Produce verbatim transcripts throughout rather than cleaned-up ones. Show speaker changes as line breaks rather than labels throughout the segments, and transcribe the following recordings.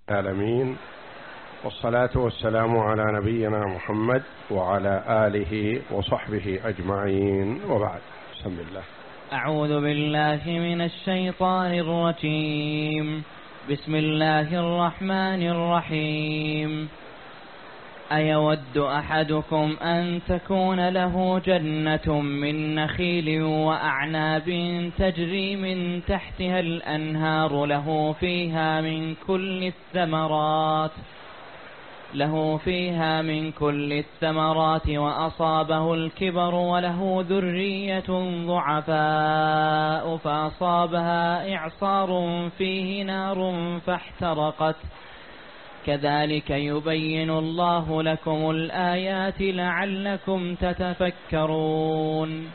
العالمين، والصلاة والسلام على نبينا محمد وعلى آله وصحبه أجمعين، وبعد. بسم الله.
أعوذ بالله من الشيطان الرجيم. بسم الله الرحمن الرحيم. أيود أحدكم أن تكون له جنة من نخيل وأعناب تجري من تحتها الأنهار له فيها من كل الثمرات له فيها من كل الثمرات وأصابه الكبر وله ذرية ضعفاء فأصابها إعصار فيه نار فاحترقت كذلك يبين الله لكم الآيات لعلكم تتفكرون.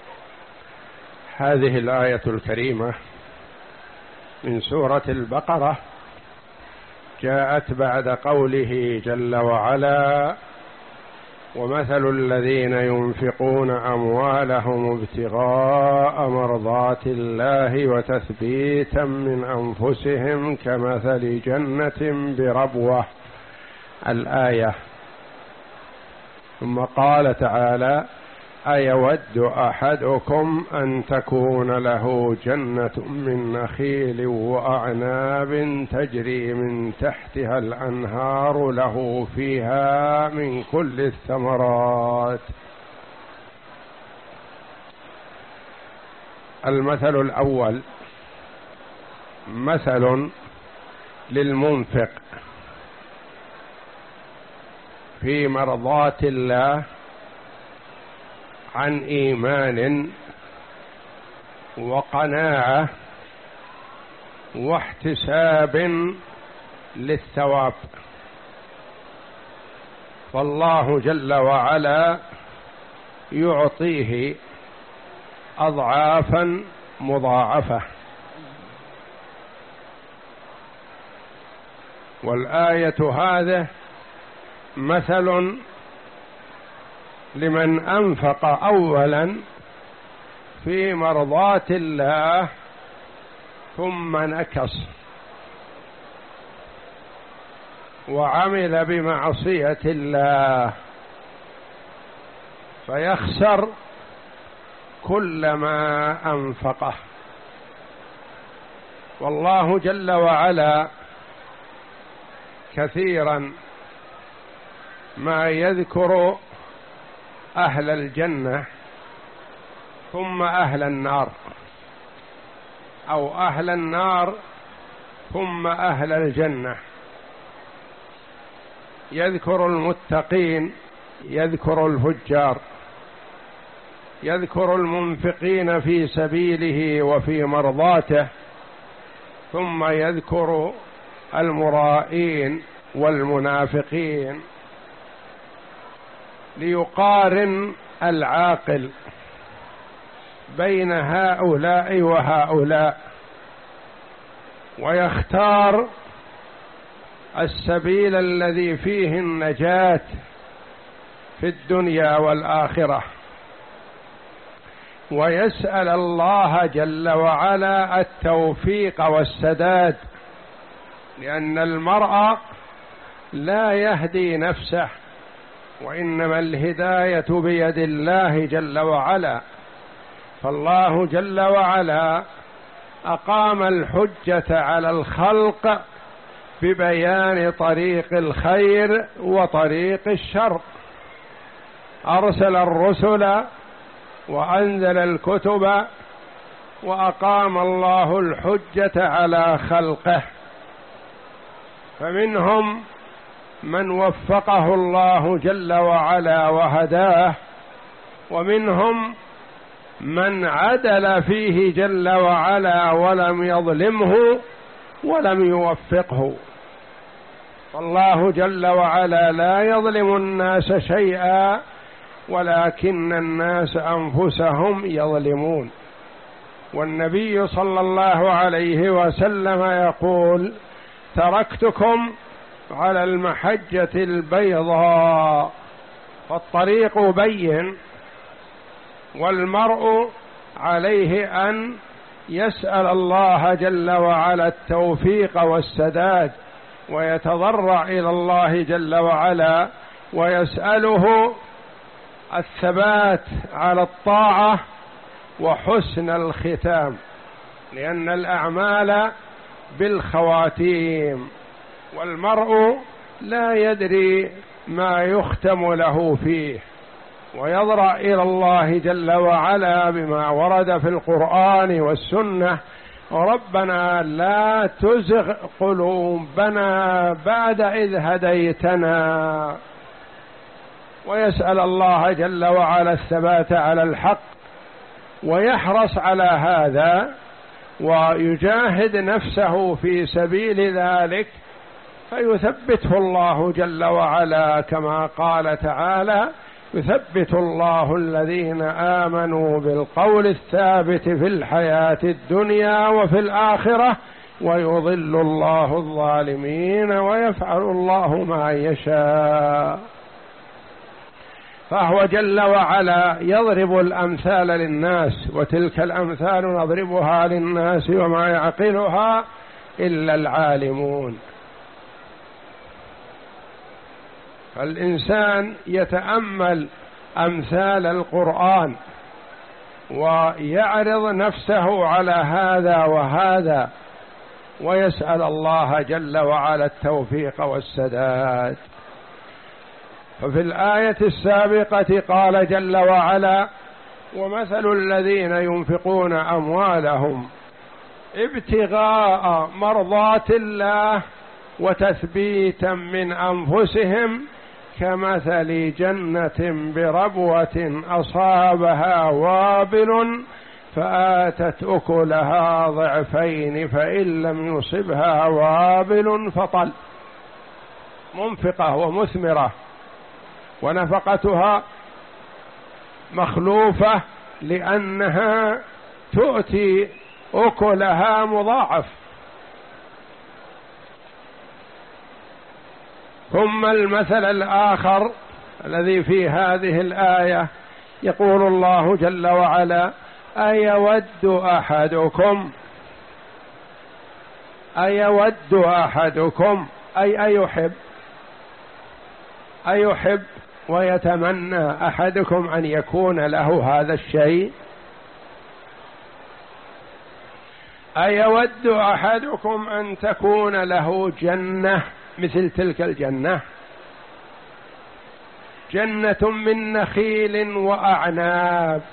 هذه الآية الكريمة من سورة البقرة جاءت بعد قوله جل وعلا: ومثل الذين ينفقون أموالهم ابتغاء مرضات الله وتثبيتا من أنفسهم كمثل جنة بربوة، الآية. ثم قال تعالى: أيود أحدكم أن تكون له جنة من نخيل وأعناب تجري من تحتها الأنهار له فيها من كل الثمرات. المثل الأول مثل للمنفق في مرضات الله عن إيمان وقناعة واحتساب للثواب، فالله جل وعلا يعطيه أضعافا مضاعفة. والآية هذه مثل لمن أنفق أولا في مرضاة الله ثم نكص وعمل بمعصية الله فيخسر كل ما أنفقه. والله جل وعلا كثيرا ما يذكر أهل الجنة ثم أهل النار، أو أهل النار ثم أهل الجنة. يذكر المتقين، يذكر الفجار، يذكر المنفقين في سبيله وفي مرضاته، ثم يذكر المرائين والمنافقين، ليقارن العاقل بين هؤلاء وهؤلاء ويختار السبيل الذي فيه النجاة في الدنيا والآخرة، ويسأل الله جل وعلا التوفيق والسداد، لأن المرء لا يهدي نفسه، وإنما الهداية بيد الله جل وعلا. فالله جل وعلا أقام الحجة على الخلق ببيان طريق الخير وطريق الشر، أرسل الرسل وأنزل الكتب، وأقام الله الحجة على خلقه، فمنهم من وفقه الله جل وعلا وهداه، ومنهم من عدل فيه جل وعلا ولم يظلمه ولم يوفقه. فالله جل وعلا لا يظلم الناس شيئا، ولكن الناس أنفسهم يظلمون. والنبي صلى الله عليه وسلم يقول: تركتكم على المحجة البيضاء، فالطريق بين، والمرء عليه أن يسأل الله جل وعلا التوفيق والسداد ويتضرع إلى الله جل وعلا ويسأله الثبات على الطاعة وحسن الختام، لأن الأعمال بالخواتيم، والمرء لا يدري ما يختم له فيه، ويضرع إلى الله جل وعلا بما ورد في القرآن والسنة: ربنا لا تزغ قلوبنا بعد إذ هديتنا، ويسأل الله جل وعلا الثبات على الحق، ويحرص على هذا ويجاهد نفسه في سبيل ذلك، فيثبته الله جل وعلا كما قال تعالى: يثبت الله الذين آمنوا بالقول الثابت في الحياة الدنيا وفي الآخرة ويضل الله الظالمين ويفعل الله ما يشاء. فهو جل وعلا يضرب الأمثال للناس، وتلك الأمثال نضربها للناس وما يعقلها إلا العالمون. فالإنسان يتأمل أمثال القرآن ويعرض نفسه على هذا وهذا، ويسأل الله جل وعلا التوفيق والسداد. ففي الآية السابقة قال جل وعلا: ومثل الذين ينفقون أموالهم ابتغاء مرضات الله وتثبيتا من أنفسهم كمثل جنة بربوة أصابها وابل فآتت أكلها ضعفين فإن لم يصبها وابل فطل. منفقة ومثمرة، ونفقتها مخلوفة لأنها تؤتي أكلها مضاعف. ثم المثل الآخر الذي في هذه الآية يقول الله جل وعلا: أيود أحدكم أيود أحدكم أي أيحب أيحب ويتمنى أحدكم أن يكون له هذا الشيء؟ أيود أحدكم أن تكون له جنة مثل تلك الجنة، جنة من نخيل وأعناب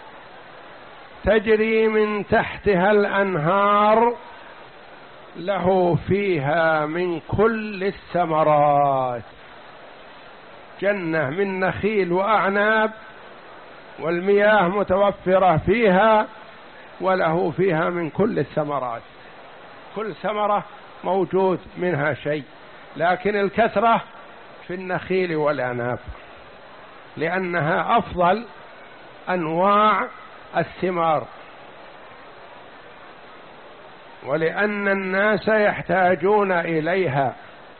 تجري من تحتها الأنهار له فيها من كل الثمرات. جنة من نخيل وأعناب والمياه متوفرة فيها، وله فيها من كل الثمرات، كل ثمرة موجود منها شيء، لكن الكثرة في النخيل والأعناب لأنها أفضل أنواع الثمار، ولأن الناس يحتاجون إليها،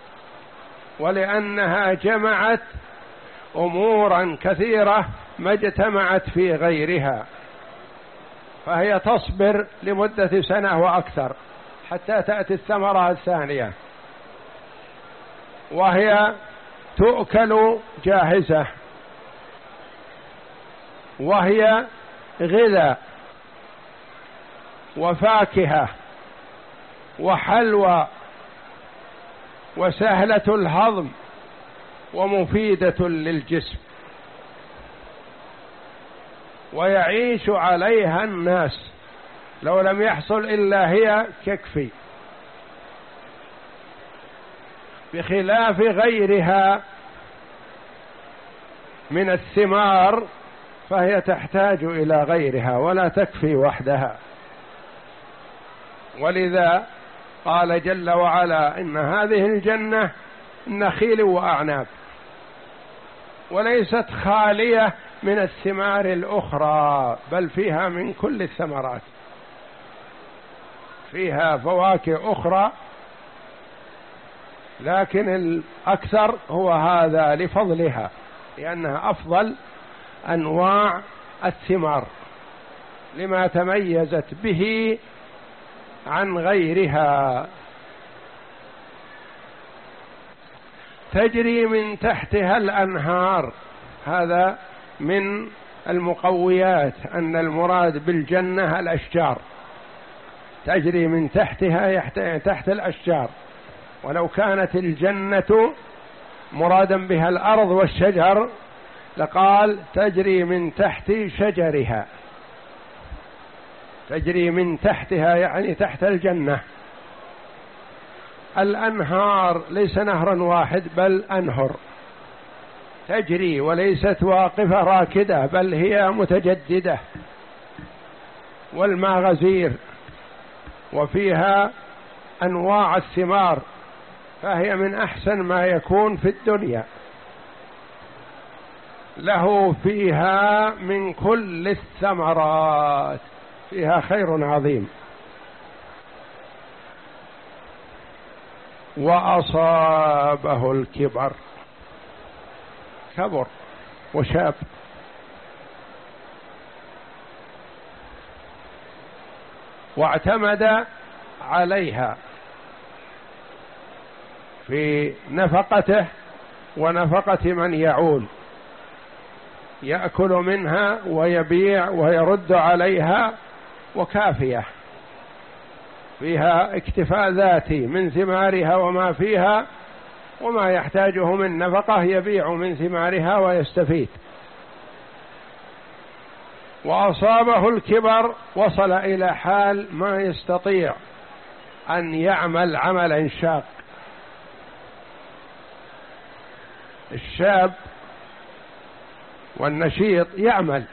ولأنها جمعت أمورا كثيرة ما اجتمعت في غيرها، فهي تصبر لمدة سنة وأكثر حتى تأتي الثمرة الثانية، وهي تؤكل جاهزة، وهي غذاء وفاكهة وحلوى وسهلة الهضم ومفيدة للجسم، ويعيش عليها الناس، لو لم يحصل إلا هي يكفي، بخلاف غيرها من الثمار فهي تحتاج إلى غيرها ولا تكفي وحدها. ولذا قال جل وعلا: إن هذه الجنة نخيل وأعناب، وليست خالية من الثمار الأخرى، بل فيها من كل الثمرات، فيها فواكه أخرى، لكن الأكثر هو هذا لفضلها، لأنها أفضل أنواع الثمار لما تميزت به عن غيرها. تجري من تحتها الأنهار. هذا من المقويات أن المراد بالجنة الأشجار، تجري من تحتها تحت الأشجار. ولو كانت الجنة مرادا بها الأرض والشجر لقال تجري من تحت شجرها، تجري من تحتها يعني تحت الجنة. الأنهار ليس نهرا واحد بل أنهر تجري، وليست واقفة راكدة بل هي متجددة، والماء غزير وفيها أنواع الثمار، فهي من أحسن ما يكون في الدنيا. له فيها من كل الثمرات، فيها خير عظيم. وأصابه الكبر، كبر وشاب، واعتمد عليها في نفقته ونفقة من يعول، يأكل منها ويبيع ويرد عليها، وكافية فيها اكتفاء ذاتي من ثمارها وما فيها، وما يحتاجه من نفقة يبيع من ثمارها ويستفيد. وأصابه الكبر، وصل إلى حال ما يستطيع أن يعمل عملا شاق. الشاب والنشيط يعمل،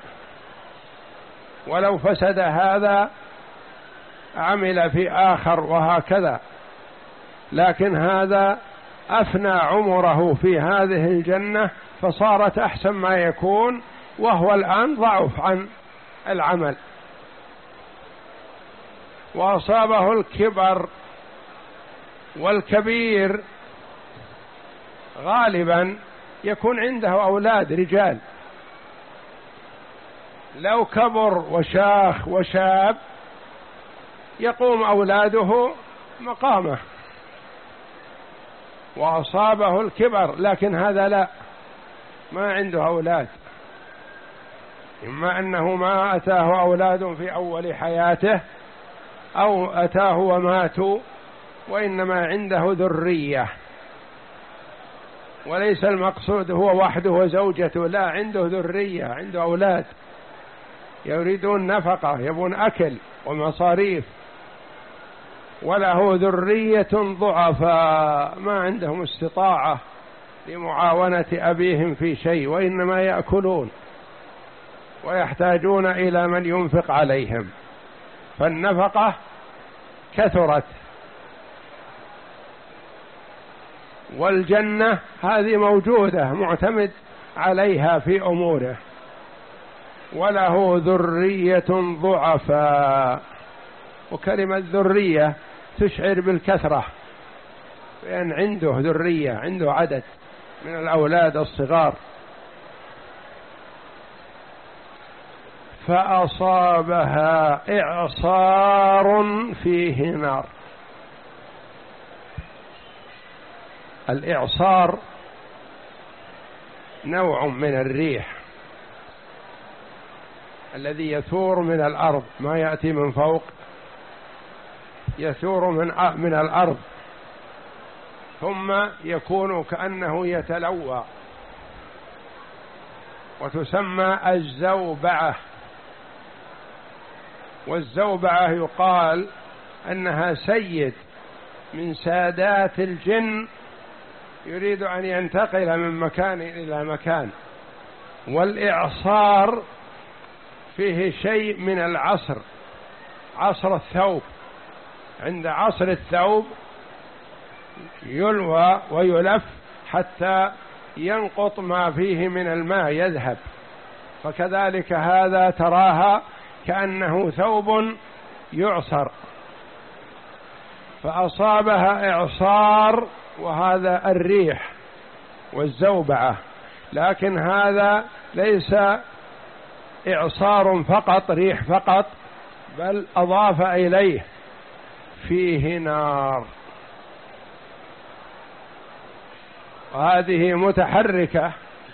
ولو فسد هذا عمل في آخر وهكذا، لكن هذا أفنى عمره في هذه الجنة فصارت أحسن ما يكون، وهو الآن ضعف عن العمل. وأصابه الكبر، والكبير غالبا يكون عنده أولاد رجال، لو كبر وشاخ وشاب يقوم أولاده مقامه. وأصابه الكبر، لكن هذا لا، ما عنده أولاد، إما أنه ما أتاه أولاد في أول حياته أو أتاه وماتوا، وإنما عنده ذرية، وليس المقصود هو وحده وزوجته، لا، عنده ذرية، عنده أولاد يريدون نفقة، يبون أكل ومصاريف، وله ذرية ضعفاء ما عندهم استطاعة لمعاونة أبيهم في شيء، وإنما يأكلون ويحتاجون إلى من ينفق عليهم، فالنفقة كثرت. والجنة هذه موجودة معتمد عليها في أموره. وله ذرية ضعفاء، وكلمة ذرية تشعر بالكثرة، لأن عنده ذرية، عنده عدد من الأولاد الصغار. فأصابها إعصار فيه نار. الإعصار نوع من الريح الذي يثور من الأرض، ما يأتي من فوق، يثور من من الأرض ثم يكون كأنه يتلوى، وتسمى الزوبعة. والزوبعة يقال أنها سيد من سادات الجن يريد أن ينتقل من مكان إلى مكان. والإعصار فيه شيء من العصر، عصر الثوب، عند عصر الثوب يلوى ويلف حتى ينقط ما فيه من الماء يذهب، فكذلك هذا تراها كأنه ثوب يعصر. فأصابها إعصار، وهذا الريح والزوبعة، لكن هذا ليس إعصار فقط، ريح فقط، بل أضاف إليه فيه نار. وهذه متحركة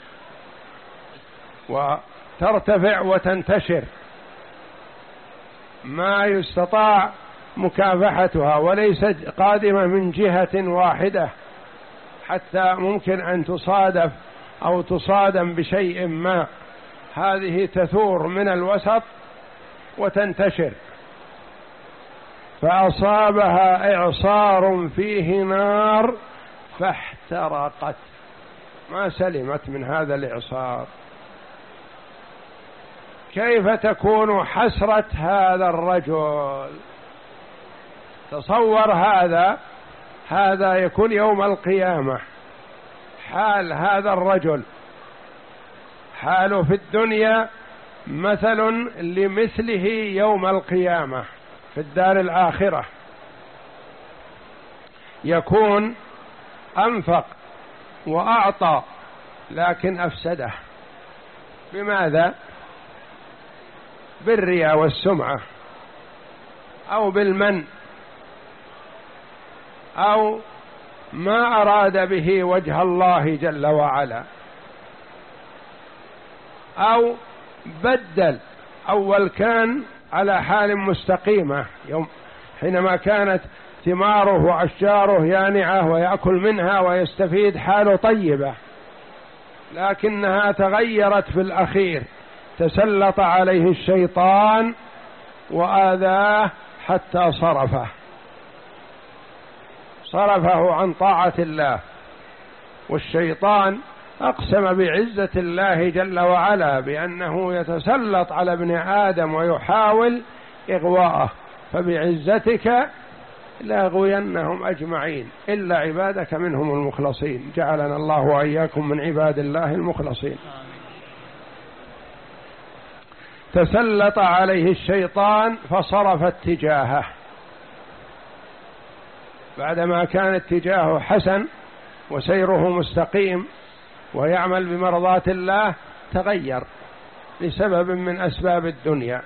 وترتفع وتنتشر، ما يستطاع مكافحتها، وليست قادمة من جهة واحدة حتى ممكن أن تصادف أو تصادم بشيء ما، هذه تثور من الوسط وتنتشر. فأصابها إعصار فيه نار فاحترقت، ما سلمت من هذا الإعصار. كيف تكون حسرة هذا الرجل؟ تصور هذا هذا يكون يوم القيامة حال هذا الرجل، حاله في الدنيا مثل لمثله يوم القيامة في الدار الآخرة، يكون أنفق وأعطى لكن أفسده. بماذا؟ بالرياء والسمعة، أو بالمن، أو ما أراد به وجه الله جل وعلا، أو بدل. أول كان على حال مستقيمة يوم حينما كانت ثماره وأشجاره يانعة ويأكل منها ويستفيد، حاله طيبة، لكنها تغيرت في الأخير، تسلط عليه الشيطان وآذاه حتى صرفه صرفه عن طاعة الله. والشيطان أقسم بعزة الله جل وعلا بأنه يتسلط على ابن آدم ويحاول إغواءه، فبعزتك لأغوينهم أجمعين إلا عبادك منهم المخلصين، جعلنا الله وإياكم من عباد الله المخلصين. تسلط عليه الشيطان فصرف اتجاهه، بعدما كان اتجاهه حسن وسيره مستقيم ويعمل بمرضاة الله، تغير لسبب من أسباب الدنيا.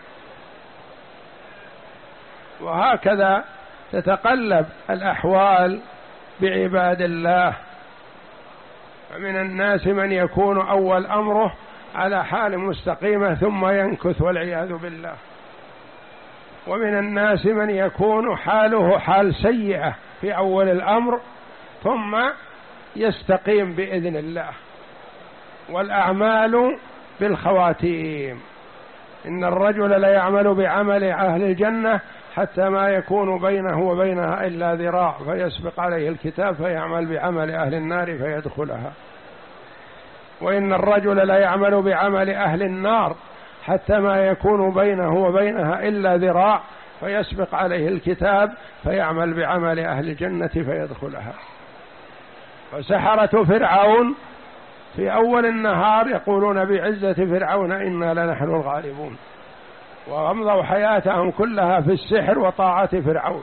وهكذا تتقلب الأحوال بعباد الله، فمن الناس من يكون أول أمره على حال مستقيمة ثم ينكث والعياذ بالله، ومن الناس من يكون حاله حال سيئة في أول الأمر ثم يستقيم بإذن الله. والأعمال بالخواتيم، إن الرجل لا يعمل بعمل أهل الجنة حتى ما يكون بينه وبينها إلا ذراع فيسبق عليه الكتاب فيعمل بعمل أهل النار فيدخلها، وإن الرجل لا يعمل بعمل أهل النار حتى ما يكون بينه وبينها إلا ذراع فيسبق عليه الكتاب فيعمل بعمل أهل الجنة فيدخلها. فسحرة فرعون في أول النهار يقولون بعزة فرعون إنا لنحن الغالبون، وأمضوا حياتهم كلها في السحر وطاعة فرعون.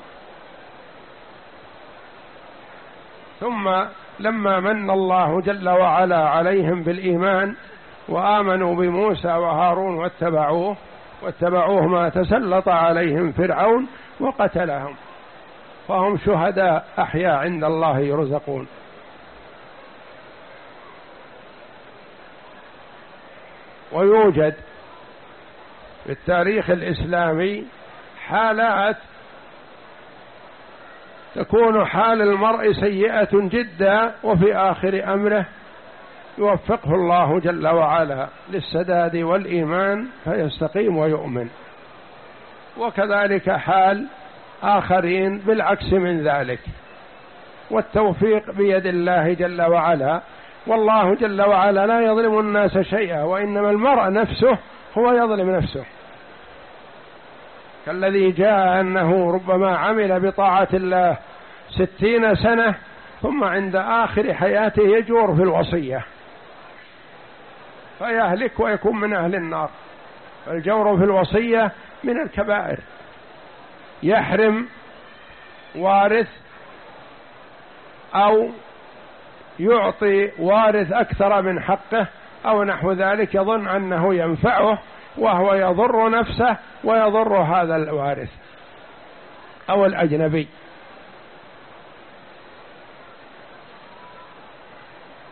ثم لما من الله جل وعلا عليهم بالإيمان وآمنوا بموسى وهارون واتبعوه واتبعوه ما تسلط عليهم فرعون وقتلهم، فهم شهداء أحياء عند الله يرزقون. ويوجد في التاريخ الإسلامي حالات تكون حال المرء سيئة جدا وفي آخر أمره يوفقه الله جل وعلا للسداد والإيمان فيستقيم ويؤمن، وكذلك حال آخرين بالعكس من ذلك، والتوفيق بيد الله جل وعلا. والله جل وعلا لا يظلم الناس شيئا، وإنما المرء نفسه هو يظلم نفسه، كالذي جاء أنه ربما عمل بطاعة الله ستين سنة ثم عند آخر حياته يجور في الوصية فيهلك ويكون من أهل النار. الجور في الوصية من الكبائر، يحرم وارث أو يعطي وارث أكثر من حقه أو نحو ذلك، يظن أنه ينفعه وهو يضر نفسه ويضر هذا الوارث أو الأجنبي.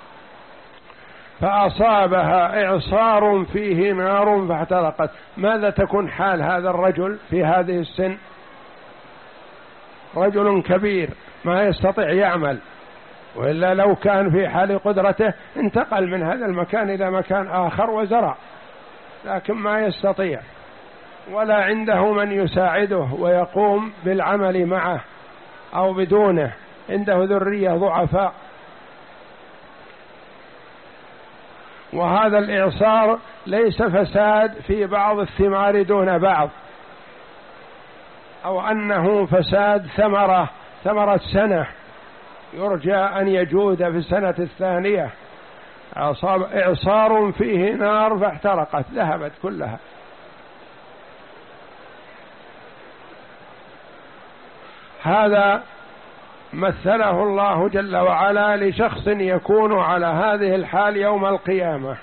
فأصابها إعصار فيه نار فاحترقت، ماذا تكون حال هذا الرجل في هذه السن؟ رجل كبير ما يستطيع يعمل، وإلا لو كان في حال قدرته انتقل من هذا المكان إلى مكان آخر وزرع، لكن ما يستطيع ولا عنده من يساعده ويقوم بالعمل معه أو بدونه، عنده ذرية ضعفاء. وهذا الإعصار ليس فساد في بعض الثمار دون بعض، أو أنه فساد ثمرة ثمرة سنة يرجى أن يجود في السنة الثانية، إعصار فيه نار فاحترقت ذهبت كلها. هذا مثله الله جل وعلا لشخص يكون على هذه الحال يوم القيامة،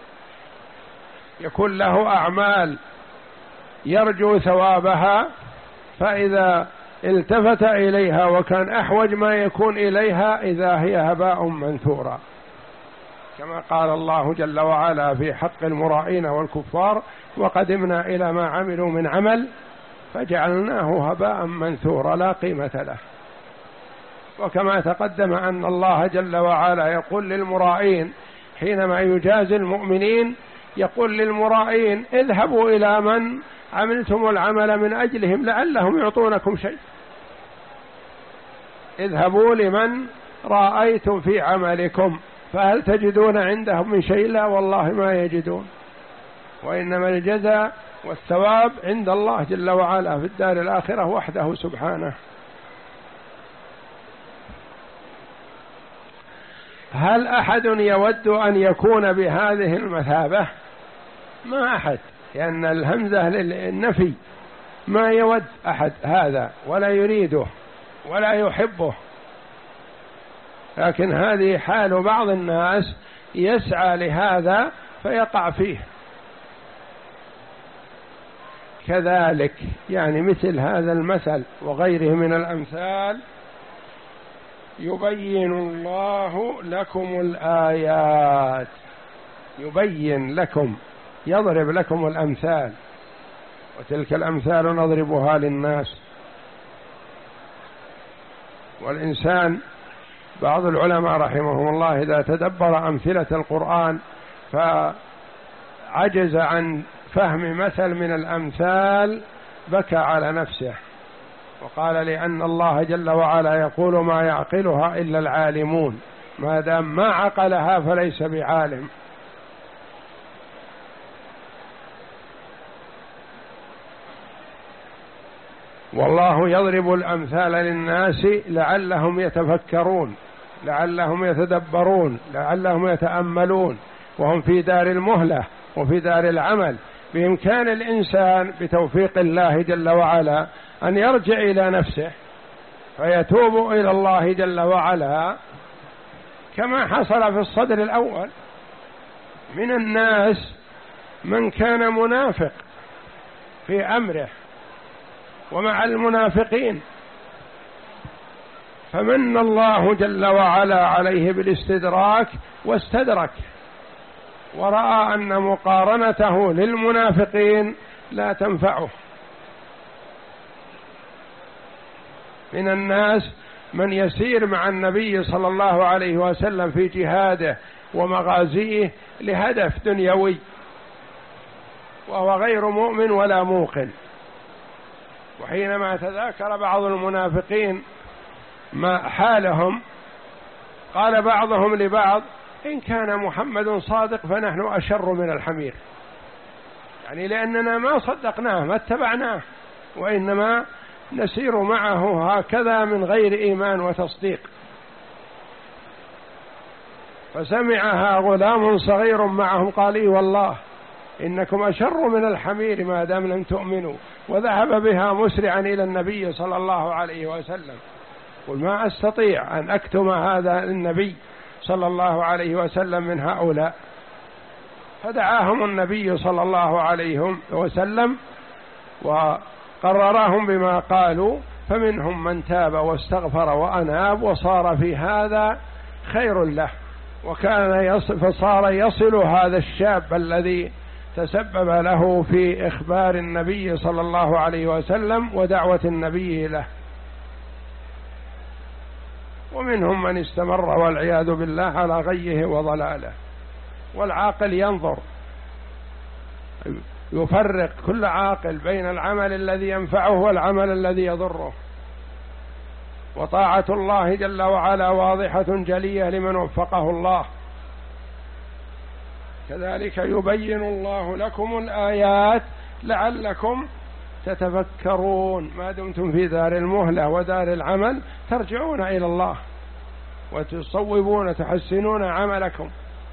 يكون له أعمال يرجو ثوابها، فإذا التفت إليها وكان أحوج ما يكون إليها إذا هي هباء منثورا، كما قال الله جل وعلا في حق المرائين والكفار: وقدمنا إلى ما عملوا من عمل فجعلناه هباء منثورا لا قيمة له. وكما تقدم أن الله جل وعلا يقول للمرائين حينما يجازي المؤمنين، يقول للمرائين: اذهبوا إلى من عملتم العمل من أجلهم لعلهم يعطونكم شيء، اذهبوا لمن رأيتم في عملكم فهل تجدون عندهم من شيء؟ لا والله ما يجدون، وإنما الجزاء والثواب عند الله جل وعلا في الدار الآخرة وحده سبحانه. هل أحد يود أن يكون بهذه المثابة؟ ما أحد، لأن الهمزة للنفي، ما يود أحد هذا ولا يريده ولا يحبه، لكن هذه حال بعض الناس يسعى لهذا فيقع فيه. كذلك يعني مثل هذا المثل وغيره من الأمثال يبين الله لكم الآيات، يبين لكم، يضرب لكم الأمثال، وتلك الأمثال نضربها للناس. والإنسان بعض العلماء رحمهم الله إذا تدبر أمثلة القرآن فعجز عن فهم مثل من الأمثال بكى على نفسه، وقال: لأن الله جل وعلا يقول: ما يعقلها إلا العالمون، ما دام ما عقلها فليس بعالم. والله يضرب الأمثال للناس لعلهم يتفكرون، لعلهم يتدبرون، لعلهم يتأملون، وهم في دار المهلة وفي دار العمل. بإمكان الإنسان بتوفيق الله جل وعلا أن يرجع إلى نفسه فيتوب إلى الله جل وعلا، كما حصل في الصدر الأول من الناس من كان منافق في أمره ومع المنافقين، فمن الله جل وعلا عليه بالاستدراك واستدرك، ورأى أن مقارنته للمنافقين لا تنفعه. من الناس من يسير مع النبي صلى الله عليه وسلم في جهاده ومغازيه لهدف دنيوي، وهو غير مؤمن ولا موقن. وحينما تذاكر بعض المنافقين ما حالهم قال بعضهم لبعض: إن كان محمد صادق فنحن أشر من الحمير، يعني لأننا ما صدقناه ما اتبعناه، وإنما نسير معه هكذا من غير إيمان وتصديق. فسمعها غلام صغير معهم قال: إي والله إنكم أشر من الحمير ما دام لم تؤمنوا، وذهب بها مسرعا إلى النبي صلى الله عليه وسلم. قل: ما أستطيع أن أكتم هذا النبي صلى الله عليه وسلم من هؤلاء. فدعاهم النبي صلى الله عليه وسلم وقررهم بما قالوا، فمنهم من تاب واستغفر وأناب وصار في هذا خير له، وكان يصل فصار يصل هذا الشاب الذي تسبب له في إخبار النبي صلى الله عليه وسلم ودعوة النبي له. ومنهم من استمر والعياذ بالله على غيه وضلاله. والعاقل ينظر يفرق كل عاقل بين العمل الذي ينفعه والعمل الذي يضره. وطاعة الله جل وعلا واضحة جلية لمن وفقه الله. كذلك يبين الله لكم الآيات لعلكم تتفكرون. ما دمتم في دار المهلة ودار العمل ترجعون إلى الله وتصوبون تحسنون عملكم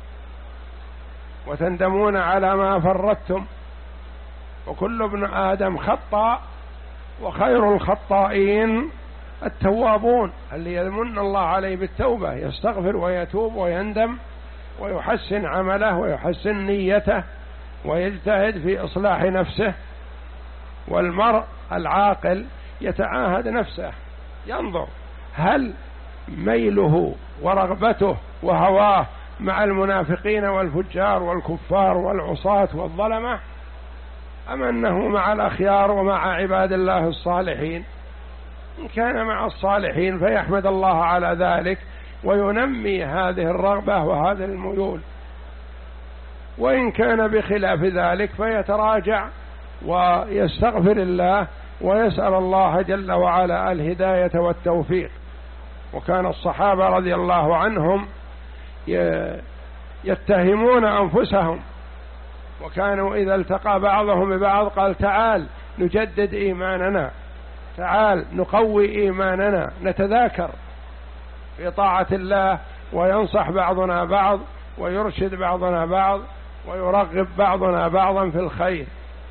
وتندمون على ما فرطتم. وكل ابن آدم خطاء وخير الخطائين التوابون، اللي يمن الله عليه بالتوبة يستغفر ويتوب ويندم ويحسن عمله ويحسن نيته ويجتهد في إصلاح نفسه. والمرء العاقل يتعاهد نفسه، ينظر هل ميله ورغبته وهواه مع المنافقين والفجار والكفار والعصاة والظلمة، أم أنه مع الأخيار ومع عباد الله الصالحين. إن كان مع الصالحين فيحمد الله على ذلك وينمي هذه الرغبة وهذه الميول، وإن كان بخلاف ذلك فيتراجع ويستغفر الله ويسأل الله جل وعلا الهداية والتوفيق. وكان الصحابة رضي الله عنهم يتهمون أنفسهم، وكانوا إذا التقى بعضهم ببعض قال تعال نجدد إيماننا، تعال نقوي إيماننا، نتذاكر في طاعة الله، وينصح بعضنا بعض ويرشد بعضنا بعض ويرغب بعضنا بعضا في الخير.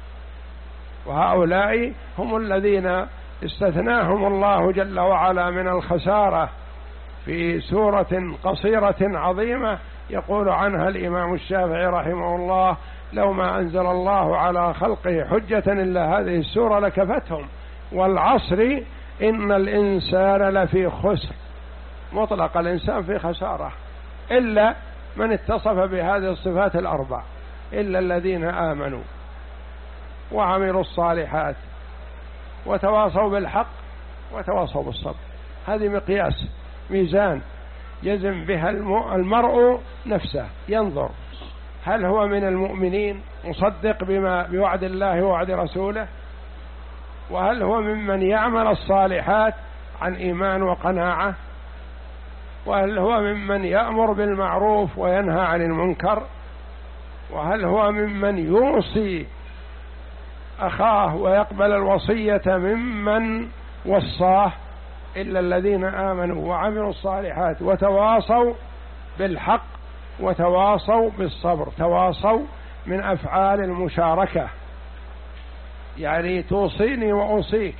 وهؤلاء هم الذين استثناهم الله جل وعلا من الخسارة في سورة قصيرة عظيمة يقول عنها الإمام الشافعي رحمه الله: لو ما أنزل الله على خلقه حجة إلا هذه السورة لكفتهم، والعصر إن الإنسان لفي خسر. مطلق الإنسان في خسارة إلا من اتصف بهذه الصفات الأربع، إلا الذين آمنوا وعملوا الصالحات وتواصوا بالحق وتواصوا بالصبر. هذه مقياس، ميزان يزن بها المرء نفسه، ينظر هل هو من المؤمنين مصدق بما بوعد الله ووعد رسوله، وهل هو ممن يعمل الصالحات عن إيمان وقناعة، وهل هو ممن يأمر بالمعروف وينهى عن المنكر، وهل هو ممن يوصي أخاه ويقبل الوصية ممن وصاه. إلا الذين آمنوا وعملوا الصالحات وتواصوا بالحق وتواصوا بالصبر. تواصوا من أفعال المشاركة، يعني توصيني وأوصيك،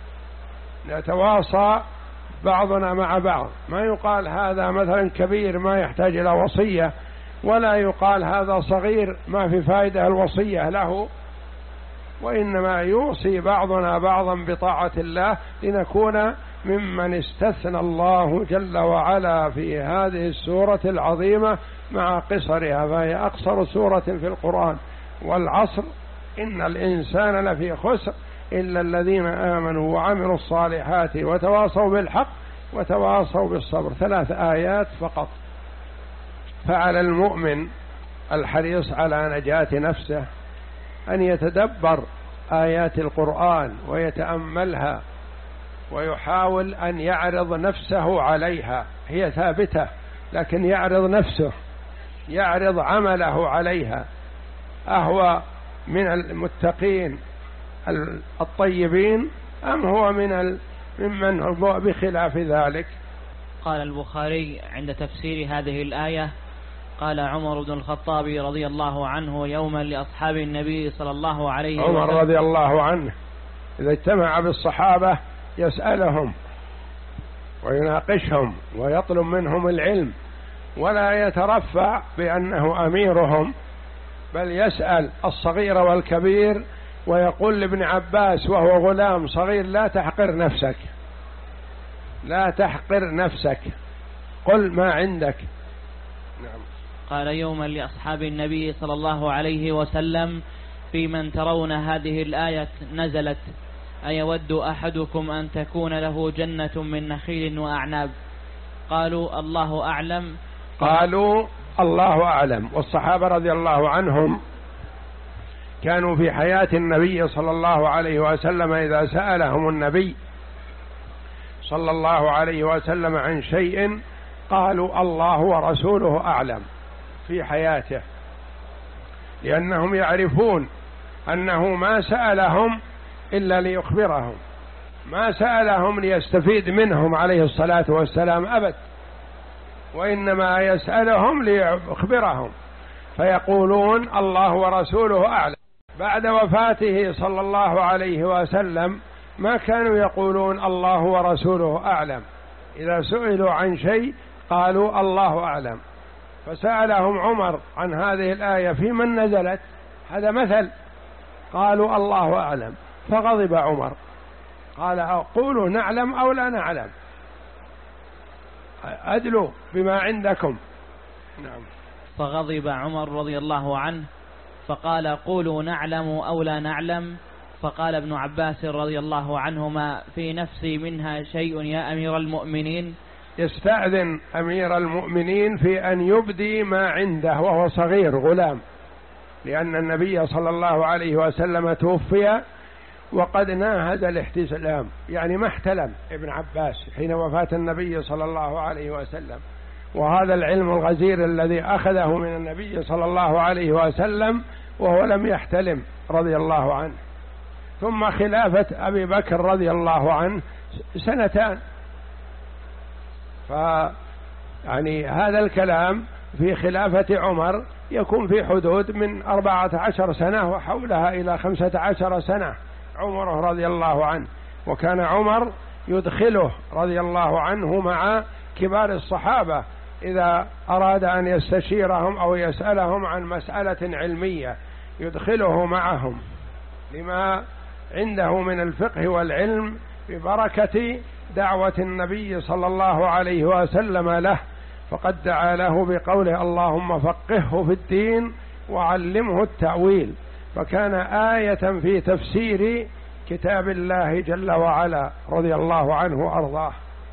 نتواصى بعضنا مع بعض. ما يقال هذا مثلا كبير ما يحتاج إلى وصية، ولا يقال هذا صغير ما في فائدة الوصية له، وإنما يوصي بعضنا بعضا بطاعة الله لنكون ممن استثنى الله جل وعلا في هذه السورة العظيمة مع قصرها، فهي أقصر سورة في القرآن. والعصر إن الإنسان لفي خسر إلا الذين آمنوا وعملوا الصالحات وتواصوا بالحق وتواصوا بالصبر. ثلاث آيات فقط. فعلى المؤمن الحريص على نجاة نفسه أن يتدبر آيات القرآن ويتأملها ويحاول أن يعرض نفسه عليها. هي ثابتة، لكن يعرض نفسه، يعرض عمله عليها. أهو من المتقين الطيبين أم هو من ممن هو بخلاف ذلك؟
قال البخاري عند تفسير هذه الآية: قال عمر بن الخطاب رضي الله عنه يوما لأصحاب النبي صلى الله عليه وسلم.
عمر رضي الله عنه إذا اجتمع بالصحابة يسألهم ويناقشهم ويطلب منهم العلم، ولا يترفع بأنه أميرهم، بل يسأل الصغير والكبير ويقول لابن عباس وهو غلام صغير: لا تحقر نفسك، لا تحقر نفسك، قل ما عندك. نعم.
قال يوما لأصحاب النبي صلى الله عليه وسلم في من ترون هذه الآية نزلت أيود أحدكم أن تكون له جنة من نخيل وأعناب قالوا الله أعلم
قالوا الله أعلم. والصحابة رضي الله عنهم كانوا في حياة النبي صلى الله عليه وسلم إذا سألهم النبي صلى الله عليه وسلم عن شيء قالوا الله ورسوله أعلم في حياته، لأنهم يعرفون أنه ما سألهم إلا ليخبرهم، ما سألهم ليستفيد منهم عليه الصلاة والسلام أبد، وإنما يسألهم ليخبرهم، فيقولون الله ورسوله أعلم. بعد وفاته صلى الله عليه وسلم ما كانوا يقولون الله ورسوله أعلم، إذا سئلوا عن شيء قالوا الله أعلم. فسألهم عمر عن هذه الآية في من نزلت، هذا مثل، قالوا الله أعلم، فغضب عمر قال قولوا نعلم أو لا نعلم، أدلوا بما عندكم. نعم.
فغضب عمر رضي الله عنه فقال قولوا نعلم أو لا نعلم. فقال ابن عباس رضي الله عنهما في نفسي منها شيء يا أمير المؤمنين.
يستأذن أمير المؤمنين في أن يبدي ما عنده وهو صغير غلام، لأن النبي صلى الله عليه وسلم توفي وقد ناهز الاحتلام، يعني ما احتلم ابن عباس حين وفاة النبي صلى الله عليه وسلم، وهذا العلم الغزير الذي أخذه من النبي صلى الله عليه وسلم وهو لم يحتلم رضي الله عنه. ثم خلافة أبي بكر رضي الله عنه سنتان، ف يعني هذا الكلام في خلافة عمر يكون في حدود من أربعة عشر سنة وحولها إلى خمسة عشر سنة عمره رضي الله عنه. وكان عمر يدخله رضي الله عنه مع كبار الصحابة إذا أراد أن يستشيرهم أو يسألهم عن مسألة علمية، يدخله معهم لما عنده من الفقه والعلم ببركة دعوة النبي صلى الله عليه وسلم له، فقد دعا له بقوله اللهم فقهه في الدين وعلمه التأويل، فكان آية في تفسير كتاب الله جل وعلا رضي الله عنه وأرضاه.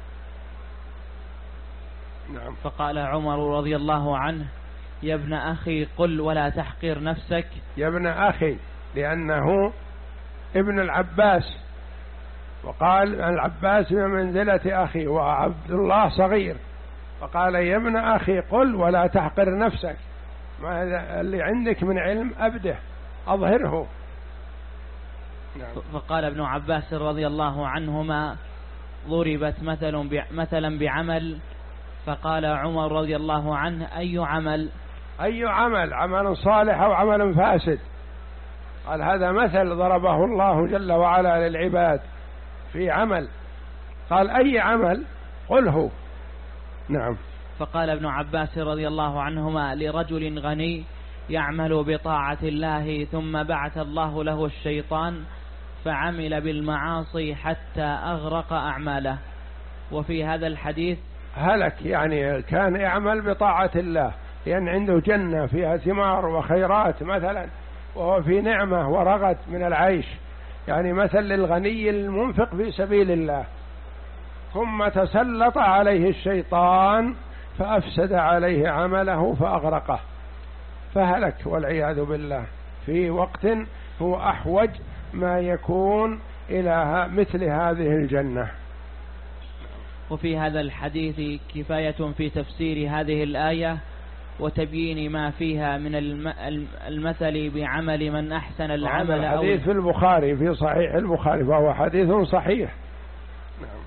نعم. فقال عمر رضي الله عنه يا ابن أخي قل ولا تحقر نفسك.
يا ابن أخي لأنه ابن العباس، وقال العباس بمنزلة أخي وعبد الله صغير، فقال يا ابن أخي قل ولا تحقر نفسك، ما اللي عندك من علم أبده أظهره.
نعم. فقال ابن عباس رضي الله عنهما ضربت مثل مثلا بعمل، فقال عمر رضي الله عنه أي عمل؟
أي عمل؟ عمل صالح أو عمل فاسد؟ قال هذا مثل ضربه الله جل وعلا للعباد في عمل، قال أي عمل؟ قله. نعم.
فقال ابن عباس رضي الله عنهما لرجل غني يعمل بطاعة الله ثم بعث الله له الشيطان فعمل بالمعاصي حتى أغرق أعماله. وفي هذا الحديث
هلك، يعني كان يعمل بطاعة الله لأن عنده جنة فيها ثمار وخيرات مثلا، وهو في نعمة ورغد من العيش، يعني مثل للغني المنفق في سبيل الله، ثم تسلط عليه الشيطان فأفسد عليه عمله فأغرقه فهلك والعياذ بالله، في وقت هو أحوج ما يكون إلى مثل هذه الجنة.
وفي هذا الحديث كفاية في تفسير هذه الآية وتبيين ما فيها من المثل بعمل من أحسن العمل.
هذا الحديث في البخاري في صحيح البخاري فهو حديث صحيح. نعم.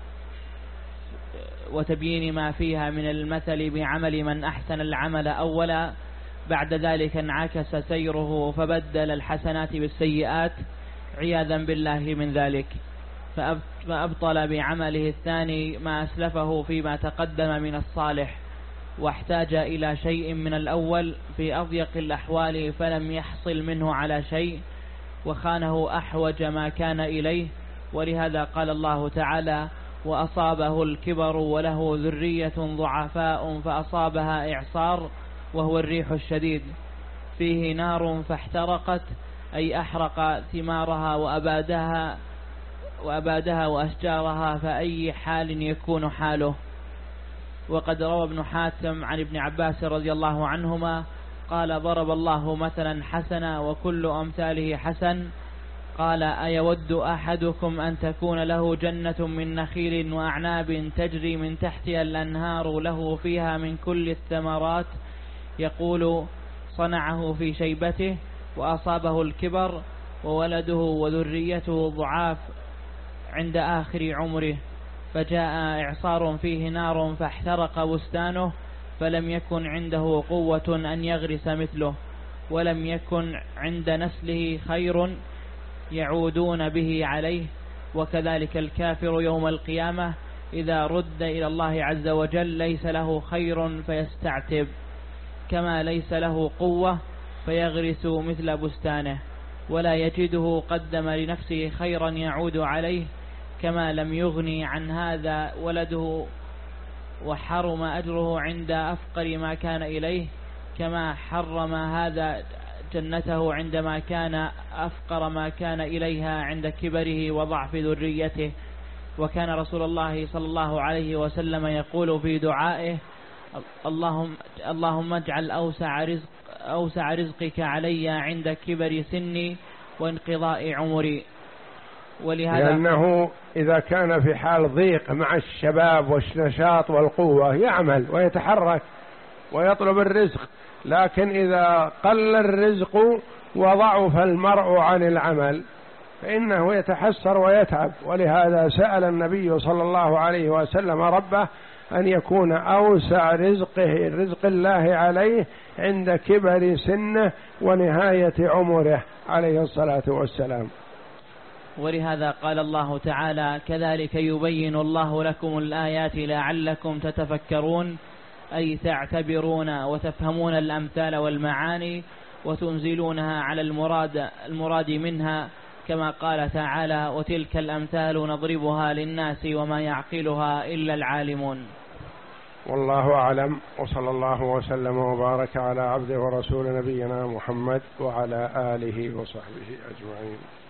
وتبيين ما فيها من المثل بعمل من أحسن العمل أولا، بعد ذلك انعكس سيره فبدل الحسنات بالسيئات عياذا بالله من ذلك، فأبطل بعمله الثاني ما أسلفه فيما تقدم من الصالح، واحتاج إلى شيء من الأول في أضيق الأحوال فلم يحصل منه على شيء، وخانه أحوج ما كان إليه. ولهذا قال الله تعالى وأصابه الكبر وله ذرية ضعفاء فأصابها إعصار وهو الريح الشديد فيه نار فاحترقت، أي أحرق ثمارها وأبادها وأبادها وأشجارها، فأي حال يكون حاله. وقد روى ابن حاتم عن ابن عباس رضي الله عنهما قال: ضرب الله مثلا حسنا وكل أمثاله حسن. قال: أيود أحدكم أن تكون له جنة من نخيل وأعناب تجري من تحتها الأنهار له فيها من كل الثمرات، يقول صنعه في شيبته وأصابه الكبر وولده وذريته ضعاف عند آخر عمره، فجاء إعصار فيه نار فاحترق بستانه، فلم يكن عنده قوة أن يغرس مثله، ولم يكن عند نسله خير يعودون به عليه. وكذلك الكافر يوم القيامة إذا رد إلى الله عز وجل ليس له خير فيستعتب، كما ليس له قوة فيغرس مثل بستانه، ولا يجده قدم لنفسه خيرا يعود عليه، كما لم يغني عن هذا ولده وحرم أجره عند أفقر ما كان إليه، كما حرم هذا جنته عندما كان أفقر ما كان إليها عند كبره وضعف ذريته. وكان رسول الله صلى الله عليه وسلم يقول في دعائه: اللهم, اللهم اجعل أوسع, رزق أوسع رزقك علي عند كبر سني وانقضاء عمري. ولهذا
لأنه إذا كان في حال ضيق مع الشباب والنشاط والقوة يعمل ويتحرك ويطلب الرزق، لكن إذا قل الرزق وضعف المرء عن العمل فإنه يتحسر ويتعب. ولهذا سأل النبي صلى الله عليه وسلم ربه أن يكون أوسع رزقه رزق الله عليه عند كبر سنه ونهاية عمره عليه الصلاة والسلام.
ولهذا قال الله تعالى: كذلك يبين الله لكم الآيات لعلكم تتفكرون، أي تعتبرون وتفهمون الأمثال والمعاني وتنزلونها على المراد, المراد منها، كما قال تعالى: وتلك الأمثال نضربها للناس وما يعقلها إلا العالمون.
والله أعلم، وصلى الله وسلم وبارك على عبده ورسول نبينا محمد وعلى آله وصحبه أجمعين.